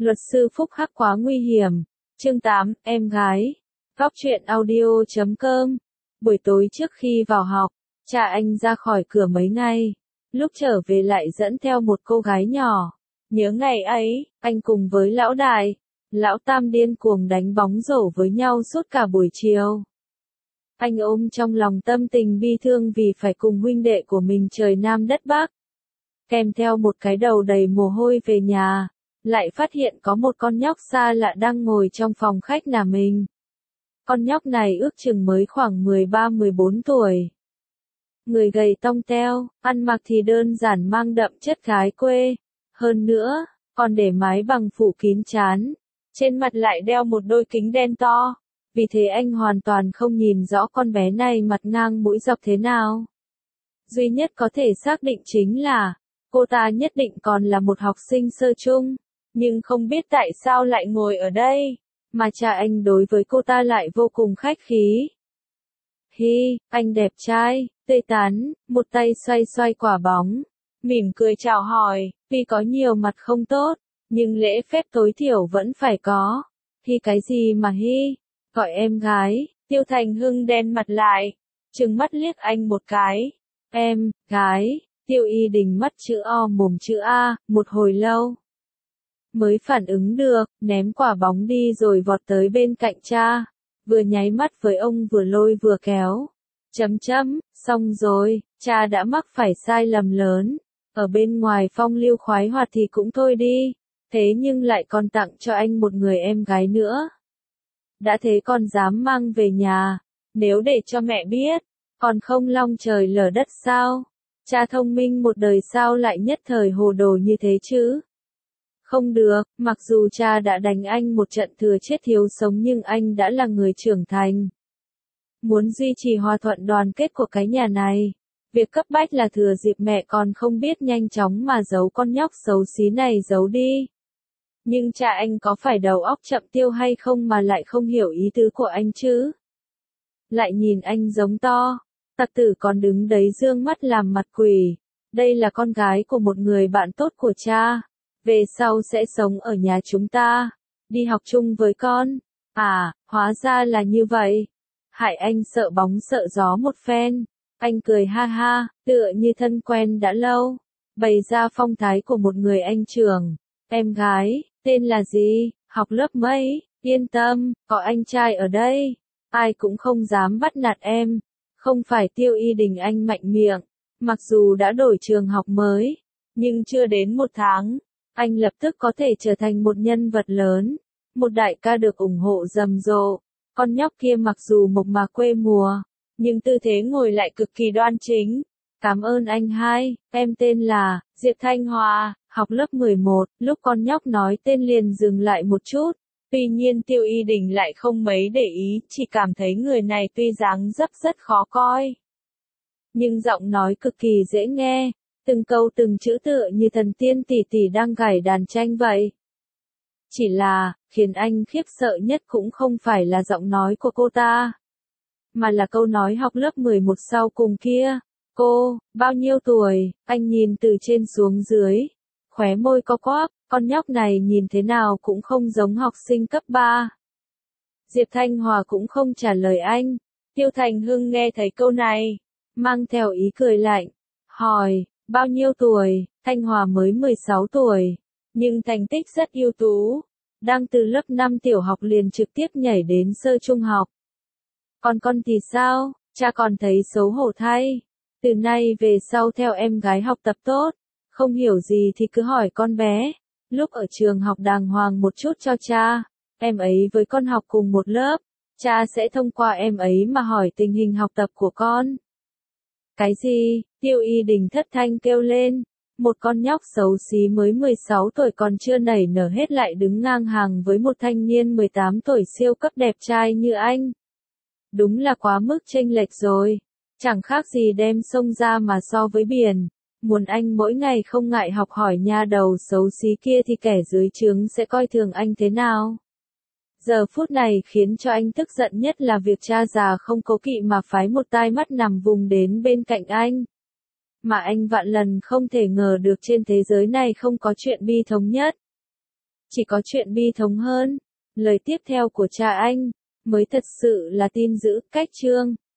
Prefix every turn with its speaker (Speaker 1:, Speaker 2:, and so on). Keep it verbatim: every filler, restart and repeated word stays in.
Speaker 1: Luật sư phúc hắc quá nguy hiểm. Chương tám, em gái. Góc truyện audio chấm com. Buổi tối trước khi vào học, cha anh ra khỏi cửa mấy ngày. Lúc trở về lại dẫn theo một cô gái nhỏ. Nhớ ngày ấy, anh cùng với lão đại, lão tam điên cuồng đánh bóng rổ với nhau suốt cả buổi chiều. Anh ôm trong lòng tâm tình bi thương vì phải cùng huynh đệ của mình trời Nam đất Bắc. Kèm theo một cái đầu đầy mồ hôi về nhà, lại phát hiện có một con nhóc xa lạ đang ngồi trong phòng khách nhà mình. Con nhóc này ước chừng mới khoảng mười ba mười bốn tuổi. Người gầy tông teo, ăn mặc thì đơn giản mang đậm chất gái quê. Hơn nữa, còn để mái bằng phủ kín trán. Trên mặt lại đeo một đôi kính đen to. Vì thế anh hoàn toàn không nhìn rõ con bé này mặt ngang mũi dọc thế nào. Duy nhất có thể xác định chính là, cô ta nhất định còn là một học sinh sơ trung. Nhưng không biết tại sao lại ngồi ở đây, mà cha anh đối với cô ta lại vô cùng khách khí. Hi, anh đẹp trai, tươi tắn, một tay xoay xoay quả bóng, mỉm cười chào hỏi, tuy có nhiều mặt không tốt, nhưng lễ phép tối thiểu vẫn phải có. Hi cái gì mà hi, gọi em gái. Tiêu Thành Hưng đen mặt lại, trừng mắt liếc anh một cái. Em, gái. Tiêu Y Đình mắt chữ O mồm chữ A, một hồi lâu mới phản ứng được, ném quả bóng đi rồi vọt tới bên cạnh cha, vừa nháy mắt với ông vừa lôi vừa kéo. Chấm chấm, xong rồi, cha đã mắc phải sai lầm lớn, ở bên ngoài phong lưu khoái hoạt thì cũng thôi đi, thế nhưng lại còn tặng cho anh một người em gái nữa. Đã thế còn dám mang về nhà, nếu để cho mẹ biết, còn không long trời lở đất sao? Cha thông minh một đời sao lại nhất thời hồ đồ như thế chứ? Không được, mặc dù cha đã đánh anh một trận thừa chết thiếu sống nhưng anh đã là người trưởng thành. Muốn duy trì hòa thuận đoàn kết của cái nhà này, việc cấp bách là thừa dịp mẹ còn không biết nhanh chóng mà giấu con nhóc xấu xí này giấu đi. Nhưng cha anh có phải đầu óc chậm tiêu hay không mà lại không hiểu ý tứ của anh chứ? Lại nhìn anh giống to, tặc tử còn đứng đấy dương mắt làm mặt quỷ. Đây là con gái của một người bạn tốt của cha. Về sau sẽ sống ở nhà chúng ta, đi học chung với con. À, hóa ra là như vậy. Hại anh sợ bóng sợ gió một phen. Anh cười ha ha, tựa như thân quen đã lâu. Bày ra phong thái của một người anh trưởng. Em gái, tên là gì, học lớp mấy, yên tâm, có anh trai ở đây. Ai cũng không dám bắt nạt em. Không phải Tiêu Y Đình anh mạnh miệng. Mặc dù đã đổi trường học mới, nhưng chưa đến một tháng. Anh lập tức có thể trở thành một nhân vật lớn, một đại ca được ủng hộ rầm rộ. Con nhóc kia mặc dù mộc mạc quê mùa, nhưng tư thế ngồi lại cực kỳ đoan chính. Cảm ơn anh hai, em tên là Diệp Thanh Hòa, học lớp mười một. Lúc con nhóc nói tên liền dừng lại một chút. Tuy nhiên Tiêu Y Đình lại không mấy để ý, chỉ cảm thấy người này tuy dáng dấp rất khó coi, nhưng giọng nói cực kỳ dễ nghe. Từng câu từng chữ tựa như thần tiên tỷ tỷ đang gảy đàn tranh vậy. Chỉ là, khiến anh khiếp sợ nhất cũng không phải là giọng nói của cô ta, mà là câu nói học lớp mười một sau cùng kia. Cô, bao nhiêu tuổi? Anh nhìn từ trên xuống dưới, khóe môi co quắp, con nhóc này nhìn thế nào cũng không giống học sinh cấp ba. Diệp Thanh Hòa cũng không trả lời anh. Tiêu Thành Hưng nghe thấy câu này, mang theo ý cười lạnh, hỏi. Bao nhiêu tuổi? Thanh Hòa mới mười sáu tuổi, nhưng thành tích rất ưu tú, đang từ lớp năm tiểu học liền trực tiếp nhảy đến sơ trung học. Còn con thì sao? Cha còn thấy xấu hổ thay. Từ nay về sau theo em gái học tập tốt, không hiểu gì thì cứ hỏi con bé. Lúc ở trường học đàng hoàng một chút cho cha, em ấy với con học cùng một lớp, cha sẽ thông qua em ấy mà hỏi tình hình học tập của con. Cái gì? Tiêu Y Đình thất thanh kêu lên. Một con nhóc xấu xí mới mười sáu tuổi còn chưa nảy nở hết lại đứng ngang hàng với một thanh niên mười tám tuổi siêu cấp đẹp trai như anh. Đúng là quá mức chênh lệch rồi. Chẳng khác gì đem sông ra mà so với biển. Muốn anh mỗi ngày không ngại học hỏi nha đầu xấu xí kia thì kẻ dưới trướng sẽ coi thường anh thế nào? Giờ phút này khiến cho anh tức giận nhất là việc cha già không cố kỵ mà phái một tai mắt nằm vùng đến bên cạnh anh. Mà anh vạn lần không thể ngờ được trên thế giới này không có chuyện bi thống nhất. chỉ có chuyện bi thống hơn. Lời tiếp theo của cha anh mới thật sự là tin dữ, cách Trương